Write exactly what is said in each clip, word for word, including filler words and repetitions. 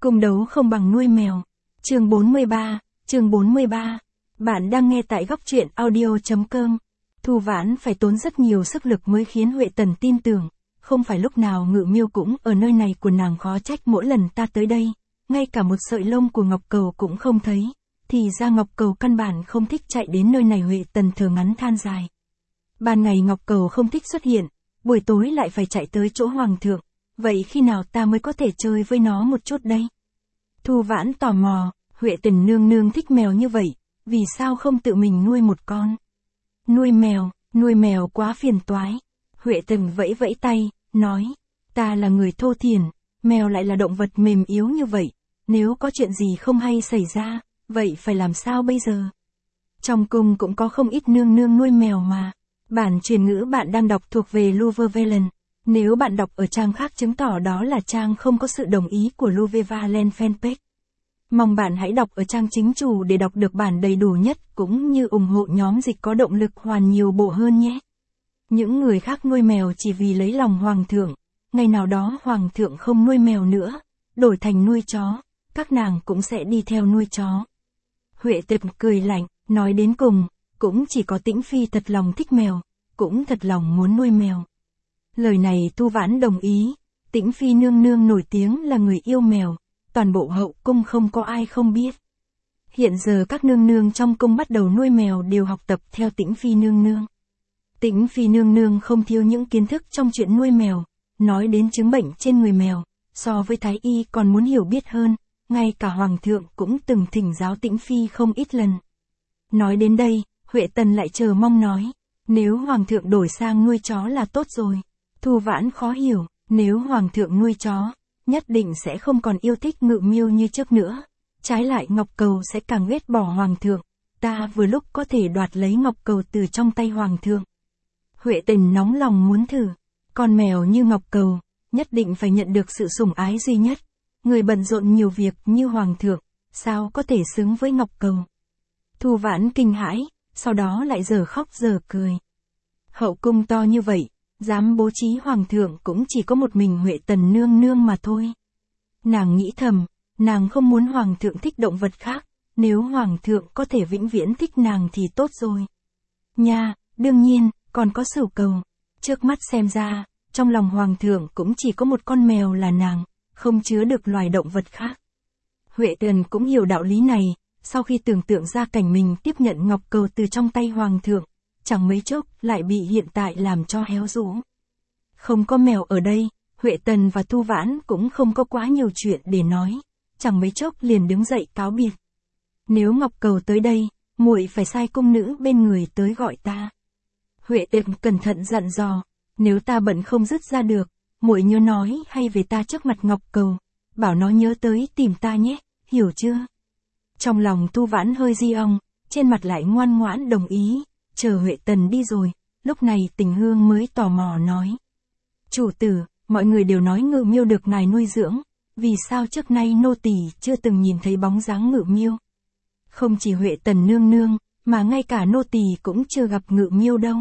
Cung đấu không bằng nuôi mèo. Chương bốn mươi ba, chương bốn mươi ba. Bạn đang nghe tại góc truyện audio.com. Thu Vãn phải tốn rất nhiều sức lực mới khiến Huệ Tần tin tưởng, không phải lúc nào Ngự Miêu cũng ở nơi này của nàng, khó trách mỗi lần ta tới đây, ngay cả một sợi lông của Ngọc Cầu cũng không thấy, thì ra Ngọc Cầu căn bản không thích chạy đến nơi này. Huệ Tần thở ngắn than dài. Ban ngày Ngọc Cầu không thích xuất hiện, buổi tối lại phải chạy tới chỗ Hoàng thượng, vậy khi nào ta mới có thể chơi với nó một chút đây? Thu Vãn tò mò, Huệ Tần nương nương thích mèo như vậy, vì sao không tự mình nuôi một con? Nuôi mèo, nuôi mèo quá phiền toái. Huệ Tần vẫy vẫy tay, nói, ta là người thô thiển, mèo lại là động vật mềm yếu như vậy, nếu có chuyện gì không hay xảy ra, vậy phải làm sao bây giờ? Trong cung cũng có không ít nương nương nuôi mèo mà. Bản truyền ngữ bạn đang đọc thuộc về Luvervalen. Nếu bạn đọc ở trang khác chứng tỏ đó là trang không có sự đồng ý của Luvervalen fanpage. Mong bạn hãy đọc ở trang chính chủ để đọc được bản đầy đủ nhất, cũng như ủng hộ nhóm dịch có động lực hoàn nhiều bộ hơn nhé. Những người khác nuôi mèo chỉ vì lấy lòng Hoàng thượng, ngày nào đó Hoàng thượng không nuôi mèo nữa, đổi thành nuôi chó, các nàng cũng sẽ đi theo nuôi chó. Huệ Tần cười lạnh, nói đến cùng, cũng chỉ có Tĩnh Phi thật lòng thích mèo, cũng thật lòng muốn nuôi mèo. Lời này Thu Vãn đồng ý, Tĩnh Phi nương nương nổi tiếng là người yêu mèo, toàn bộ hậu cung không có ai không biết. Hiện giờ các nương nương trong cung bắt đầu nuôi mèo đều học tập theo Tĩnh Phi nương nương. Tĩnh Phi nương nương không thiếu những kiến thức trong chuyện nuôi mèo, nói đến chứng bệnh trên người mèo, so với Thái Y còn muốn hiểu biết hơn, ngay cả Hoàng thượng cũng từng thỉnh giáo Tĩnh Phi không ít lần. Nói đến đây, Huệ Tần lại chờ mong nói, nếu Hoàng thượng đổi sang nuôi chó là tốt rồi. Thu Vãn khó hiểu, nếu Hoàng thượng nuôi chó, nhất định sẽ không còn yêu thích Ngự Miêu như trước nữa. Trái lại Ngọc Cầu sẽ càng ghét bỏ Hoàng thượng, ta vừa lúc có thể đoạt lấy Ngọc Cầu từ trong tay Hoàng thượng. Huệ Tần nóng lòng muốn thử, con mèo như Ngọc Cầu, nhất định phải nhận được sự sủng ái duy nhất. Người bận rộn nhiều việc như Hoàng thượng, sao có thể xứng với Ngọc Cầu? Thu Vãn kinh hãi, sau đó lại giờ khóc giờ cười. Hậu cung to như vậy, dám bố trí Hoàng thượng cũng chỉ có một mình Huệ Tần nương nương mà thôi. Nàng nghĩ thầm, nàng không muốn Hoàng thượng thích động vật khác, nếu Hoàng thượng có thể vĩnh viễn thích nàng thì tốt rồi. Nha, đương nhiên, còn có Sửu Cầu. Trước mắt xem ra, trong lòng Hoàng thượng cũng chỉ có một con mèo là nàng, không chứa được loài động vật khác. Huệ Tần cũng hiểu đạo lý này, sau khi tưởng tượng ra cảnh mình tiếp nhận Ngọc Cầu từ trong tay Hoàng thượng, chẳng mấy chốc lại bị hiện tại làm cho héo rũ. Không có mèo ở đây, Huệ Tần và Thu Vãn cũng không có quá nhiều chuyện để nói, chẳng mấy chốc liền đứng dậy cáo biệt. Nếu Ngọc Cầu tới đây, muội phải sai cung nữ bên người tới gọi ta. Huệ Tần cẩn thận dặn dò, nếu ta bận không dứt ra được, muội nhớ nói hay về ta trước mặt Ngọc Cầu, bảo nó nhớ tới tìm ta nhé, hiểu chưa? Trong lòng Thu Vãn hơi di ong, trên mặt lại ngoan ngoãn đồng ý. Chờ Huệ Tần đi rồi, lúc này Tình Hương mới tò mò nói. Chủ tử, mọi người đều nói Ngự Miêu được ngài nuôi dưỡng, vì sao trước nay nô tỳ chưa từng nhìn thấy bóng dáng Ngự Miêu? Không chỉ Huệ Tần nương nương, mà ngay cả nô tỳ cũng chưa gặp Ngự Miêu đâu.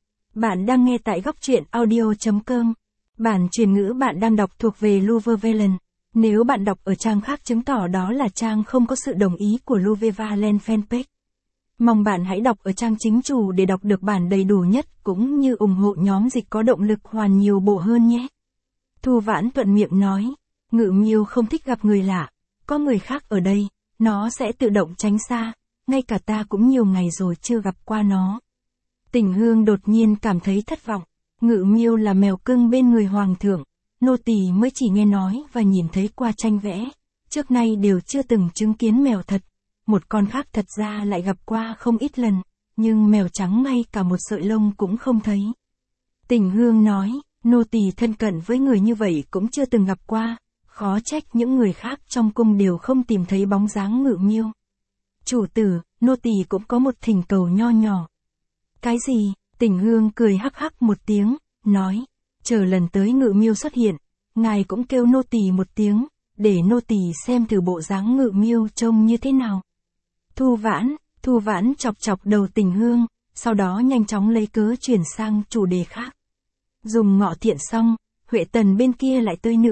Bạn đang nghe tại góc truyện audio.com. Bản truyền ngữ bạn đang đọc thuộc về Luvervalen. Nếu bạn đọc ở trang khác chứng tỏ đó là trang không có sự đồng ý của Luvervalen fanpage. Mong bạn hãy đọc ở trang chính chủ để đọc được bản đầy đủ nhất, cũng như ủng hộ nhóm dịch có động lực hoàn nhiều bộ hơn nhé. Thu Vãn thuận miệng nói, Ngự Miêu không thích gặp người lạ, có người khác ở đây, nó sẽ tự động tránh xa, ngay cả ta cũng nhiều ngày rồi chưa gặp qua nó. Tình Hương đột nhiên cảm thấy thất vọng, Ngự Miêu là mèo cưng bên người Hoàng thượng, nô tỳ mới chỉ nghe nói và nhìn thấy qua tranh vẽ, trước nay đều chưa từng chứng kiến mèo thật. Một con khác thật ra lại gặp qua không ít lần, nhưng mèo trắng ngay cả một sợi lông cũng không thấy. Tình Hương nói, nô tỳ thân cận với người như vậy cũng chưa từng gặp qua, khó trách những người khác trong cung đều không tìm thấy bóng dáng Ngự Miêu. Chủ tử, nô tỳ cũng có một thỉnh cầu nho nhỏ. Cái gì? Tình Hương cười hắc hắc một tiếng, nói, chờ lần tới Ngự Miêu xuất hiện, ngài cũng kêu nô tỳ một tiếng, để nô tỳ xem thử bộ dáng Ngự Miêu trông như thế nào. Thu Vãn, Thu Vãn chọc chọc đầu Tình Hương, sau đó nhanh chóng lấy cớ chuyển sang chủ đề khác. Dùng ngọ thiện xong, Huệ Tần bên kia lại tới nữa,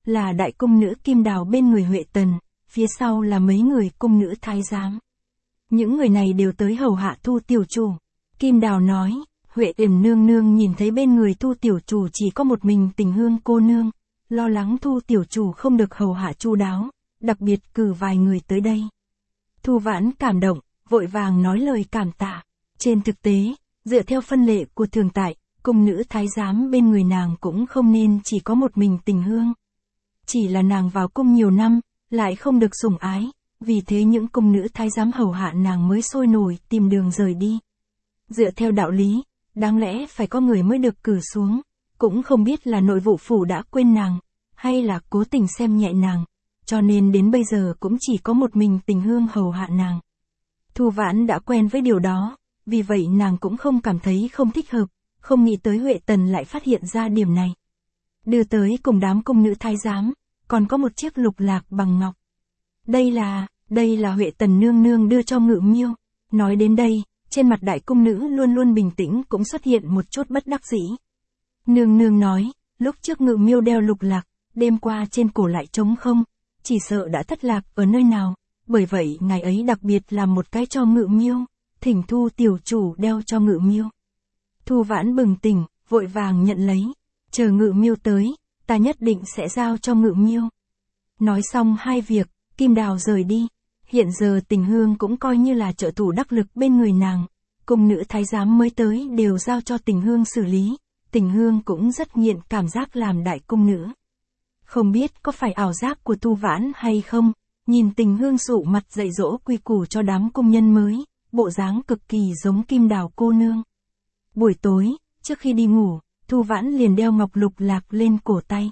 là đại cung nữ Kim Đào bên người Huệ Tần, phía sau là mấy người cung nữ thái giám. Những người này đều tới hầu hạ Thu tiểu chủ. Kim Đào nói, Huệ Tần nương nương nhìn thấy bên người Thu tiểu chủ chỉ có một mình Tình Hương cô nương, lo lắng Thu tiểu chủ không được hầu hạ chu đáo, đặc biệt cử vài người tới đây. Thu Vãn cảm động, vội vàng nói lời cảm tạ. Trên thực tế, dựa theo phân lệ của thường tại, cung nữ thái giám bên người nàng cũng không nên chỉ có một mình Tình Hương. Chỉ là nàng vào cung nhiều năm, lại không được sủng ái, vì thế những cung nữ thái giám hầu hạ nàng mới sôi nổi tìm đường rời đi. Dựa theo đạo lý, đáng lẽ phải có người mới được cử xuống, cũng không biết là nội vụ phủ đã quên nàng, hay là cố tình xem nhẹ nàng, cho nên đến bây giờ cũng chỉ có một mình Tình Hương hầu hạ nàng. Thu Vãn đã quen với điều đó, vì vậy nàng cũng không cảm thấy không thích hợp, không nghĩ tới Huệ Tần lại phát hiện ra điểm này. Đưa tới cùng đám cung nữ thái giám, còn có một chiếc lục lạc bằng ngọc. Đây là, đây là Huệ Tần nương nương đưa cho Ngự Miêu. Nói đến đây, trên mặt đại cung nữ luôn luôn bình tĩnh cũng xuất hiện một chút bất đắc dĩ. Nương nương nói, lúc trước Ngự Miêu đeo lục lạc, đêm qua trên cổ lại trống không, chỉ sợ đã thất lạc ở nơi nào, bởi vậy ngày ấy đặc biệt làm một cái cho Ngự Miêu, thỉnh Thu tiểu chủ đeo cho Ngự Miêu. Thu Vãn bừng tỉnh, vội vàng nhận lấy, chờ Ngự Miêu tới, ta nhất định sẽ giao cho Ngự Miêu. Nói xong hai việc, Kim Đào rời đi. Hiện giờ Tình Hương cũng coi như là trợ thủ đắc lực bên người nàng, cung nữ thái giám mới tới đều giao cho Tình Hương xử lý, Tình Hương cũng rất nghiện cảm giác làm đại cung nữ. Không biết có phải ảo giác của Thu Vãn hay không, nhìn Tình Hương sụ mặt dạy dỗ quy củ cho đám công nhân mới, bộ dáng cực kỳ giống Kim Đào cô nương. Buổi tối, trước khi đi ngủ, Thu Vãn liền đeo ngọc lục lạc lên cổ tay.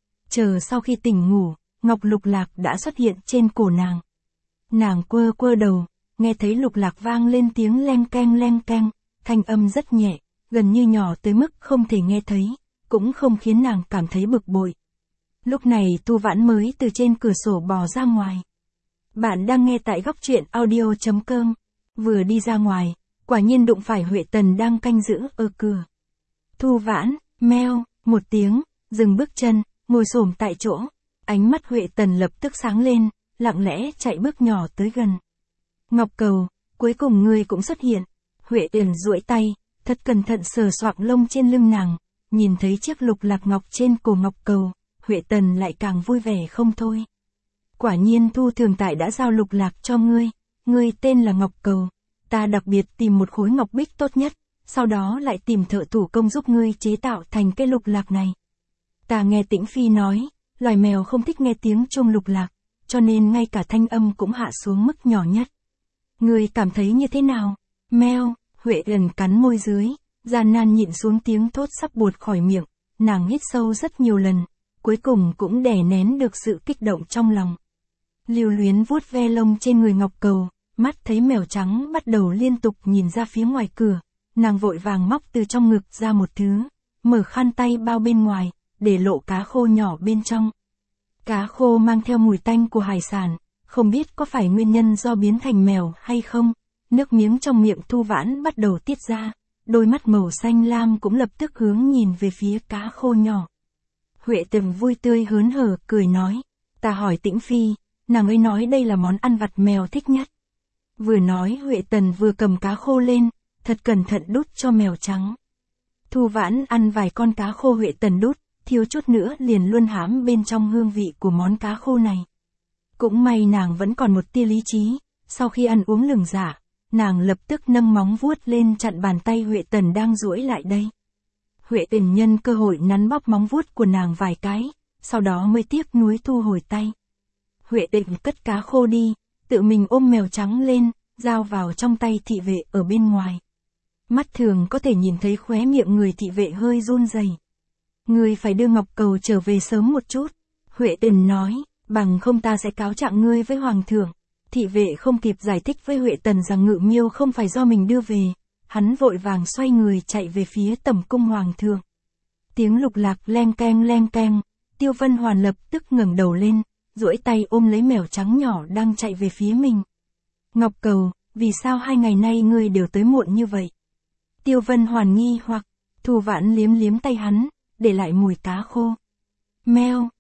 Chờ sau khi tỉnh ngủ, ngọc lục lạc đã xuất hiện trên cổ nàng. Nàng quơ quơ đầu, nghe thấy lục lạc vang lên tiếng leng keng leng keng, thanh âm rất nhẹ, gần như nhỏ tới mức không thể nghe thấy, cũng không khiến nàng cảm thấy bực bội. Lúc này Thu Vãn mới từ trên cửa sổ bò ra ngoài. Bạn đang nghe tại góc truyện audio chấm com. Vừa đi ra ngoài, quả nhiên đụng phải Huệ Tần đang canh giữ ở cửa. Thu Vãn, meo, một tiếng, dừng bước chân, ngồi xổm tại chỗ. Ánh mắt Huệ Tần lập tức sáng lên, lặng lẽ chạy bước nhỏ tới gần. Ngọc Cầu, cuối cùng ngươi cũng xuất hiện. Huệ Tần duỗi tay, thật cẩn thận sờ soạng lông trên lưng nàng, nhìn thấy chiếc lục lạc ngọc trên cổ Ngọc Cầu, Huệ Tần lại càng vui vẻ không thôi. Quả nhiên Thu thường tại đã giao lục lạc cho ngươi, ngươi tên là Ngọc Cầu, ta đặc biệt tìm một khối ngọc bích tốt nhất, sau đó lại tìm thợ thủ công giúp ngươi chế tạo thành cái lục lạc này. Ta nghe Tĩnh Phi nói, loài mèo không thích nghe tiếng chuông lục lạc, cho nên ngay cả thanh âm cũng hạ xuống mức nhỏ nhất. Ngươi cảm thấy như thế nào? Meo, Huệ Tần cắn môi dưới, gian nan nhịn xuống tiếng thốt sắp buột khỏi miệng, nàng hít sâu rất nhiều lần, cuối cùng cũng đè nén được sự kích động trong lòng. Lưu luyến vuốt ve lông trên người Ngọc Cầu, mắt thấy mèo trắng bắt đầu liên tục nhìn ra phía ngoài cửa, nàng vội vàng móc từ trong ngực ra một thứ, mở khăn tay bao bên ngoài, để lộ cá khô nhỏ bên trong. Cá khô mang theo mùi tanh của hải sản, không biết có phải nguyên nhân do biến thành mèo hay không, nước miếng trong miệng Thu Vãn bắt đầu tiết ra, đôi mắt màu xanh lam cũng lập tức hướng nhìn về phía cá khô nhỏ. Huệ Tần vui tươi hớn hở cười nói, ta hỏi Tĩnh Phi, nàng ấy nói đây là món ăn vặt mèo thích nhất. Vừa nói Huệ Tần vừa cầm cá khô lên, thật cẩn thận đút cho mèo trắng. Thu Vãn ăn vài con cá khô Huệ Tần đút, thiếu chút nữa liền luôn hám bên trong hương vị của món cá khô này. Cũng may nàng vẫn còn một tia lý trí, sau khi ăn uống lừng dạ, nàng lập tức nâng móng vuốt lên chặn bàn tay Huệ Tần đang duỗi lại đây. Huệ Tần nhân cơ hội nắn bóp móng vuốt của nàng vài cái, sau đó mới tiếc nuối thu hồi tay. Huệ Tần cất cá khô đi, tự mình ôm mèo trắng lên, giao vào trong tay thị vệ ở bên ngoài. Mắt thường có thể nhìn thấy khóe miệng người thị vệ hơi run rẩy. Ngươi phải đưa Ngọc Cầu trở về sớm một chút, Huệ Tần nói, bằng không ta sẽ cáo trạng ngươi với Hoàng thượng. Thị vệ không kịp giải thích với Huệ Tần rằng Ngự Miêu không phải do mình đưa về, hắn vội vàng xoay người chạy về phía tẩm cung Hoàng thượng. Tiếng lục lạc leng keng leng keng, Tiêu Vân Hoàn lập tức ngẩng đầu lên, duỗi tay ôm lấy mèo trắng nhỏ đang chạy về phía mình. Ngọc Cầu, vì sao hai ngày nay ngươi đều tới muộn như vậy? Tiêu Vân Hoàn nghi hoặc, Thu Vãn liếm liếm tay hắn, để lại mùi cá khô. Meo,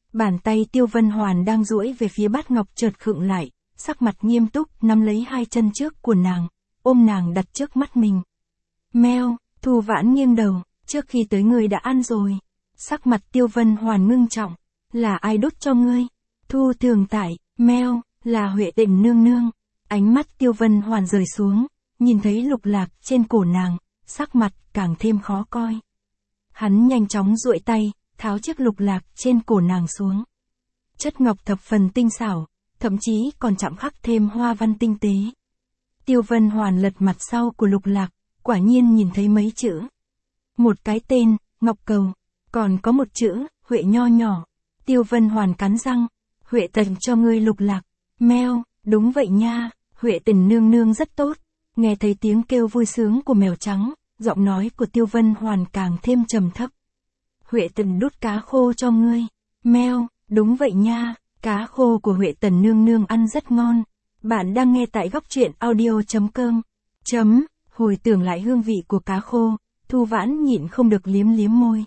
Bàn tay Tiêu Vân Hoàn đang duỗi về phía bát ngọc chợt khựng lại, sắc mặt nghiêm túc nắm lấy hai chân trước của nàng, ôm nàng đặt trước mắt mình. Meo, Thu Vãn nghiêng đầu, trước khi tới ngươi đã ăn rồi. Sắc mặt Tiêu Vân Hoàn ngưng trọng, là ai đút cho ngươi? Thu Thường Tại, Meo, là Huệ Tịnh nương nương. Ánh mắt Tiêu Vân Hoàn rời xuống, nhìn thấy lục lạc trên cổ nàng, sắc mặt càng thêm khó coi. Hắn nhanh chóng duỗi tay, tháo chiếc lục lạc trên cổ nàng xuống. Chất ngọc thập phần tinh xảo, thậm chí còn chạm khắc thêm hoa văn tinh tế. Tiêu Vân Hoàn lật mặt sau của lục lạc, quả nhiên nhìn thấy mấy chữ. Một cái tên, Ngọc Cầu, còn có một chữ, Huệ nho nhỏ. Tiêu Vân Hoàn cắn răng, Huệ tần cho ngươi lục lạc. Meo, đúng vậy nha, Huệ Tình nương nương rất tốt. Nghe thấy tiếng kêu vui sướng của mèo trắng, giọng nói của Tiêu Vân Hoàn càng thêm trầm thấp. Huệ Tình đút cá khô cho ngươi. Meo, đúng vậy nha, cá khô của Huệ Tần nương nương ăn rất ngon. Bạn đang nghe tại góc truyện audio chấm com. Chấm, hồi tưởng lại hương vị của cá khô, Thu Vãn nhịn không được liếm liếm môi.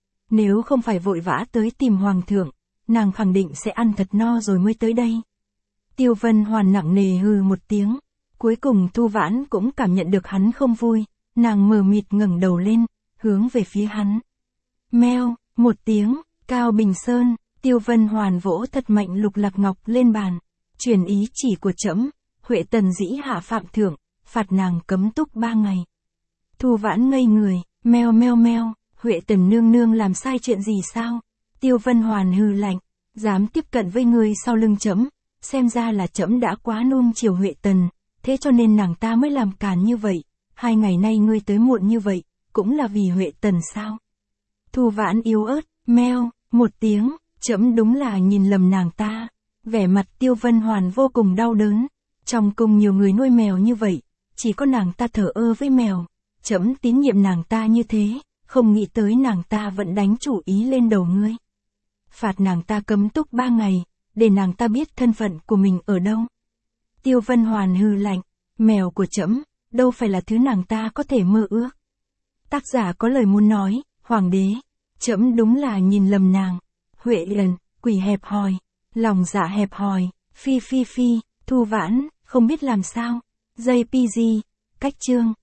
Nếu không phải vội vã tới tìm hoàng thượng, nàng khẳng định sẽ ăn thật no rồi mới tới đây. Tiêu Vân Hoàn nặng nề hừ một tiếng, cuối cùng Thu Vãn cũng cảm nhận được hắn không vui, nàng mờ mịt ngẩng đầu lên, hướng về phía hắn. Meo, một tiếng, Cao Bình Sơn, Tiêu Vân Hoàn vỗ thật mạnh lục lạc ngọc lên bàn, truyền ý chỉ của trẫm, Huệ Tần dĩ hạ phạm thượng, phạt nàng cấm túc ba ngày. Thu Vãn ngây người, meo meo meo, Huệ Tần nương nương làm sai chuyện gì sao? Tiêu Vân Hoàn hừ lạnh, dám tiếp cận với người sau lưng trẫm, xem ra là trẫm đã quá nuông chiều Huệ Tần, thế cho nên nàng ta mới làm càn như vậy. Hai ngày nay ngươi tới muộn như vậy, cũng là vì Huệ Tần sao? Thu Vãn yếu ớt, meo, một tiếng, trẫm đúng là nhìn lầm nàng ta. Vẻ mặt Tiêu Vân Hoàn vô cùng đau đớn. Trong cung nhiều người nuôi mèo như vậy, chỉ có nàng ta thờ ơ với mèo. Trẫm tín nhiệm nàng ta như thế, không nghĩ tới nàng ta vẫn đánh chủ ý lên đầu ngươi. Phạt nàng ta cấm túc ba ngày, để nàng ta biết thân phận của mình ở đâu. Tiêu Vân Hoàn hừ lạnh, mèo của trẫm, đâu phải là thứ nàng ta có thể mơ ước. Tác giả có lời muốn nói, hoàng đế, trẫm đúng là nhìn lầm nàng. Huệ Lần, quỷ hẹp hòi, lòng dạ hẹp hòi, phi phi phi, Thu Vãn, không biết làm sao. gi pê giê, cách chương.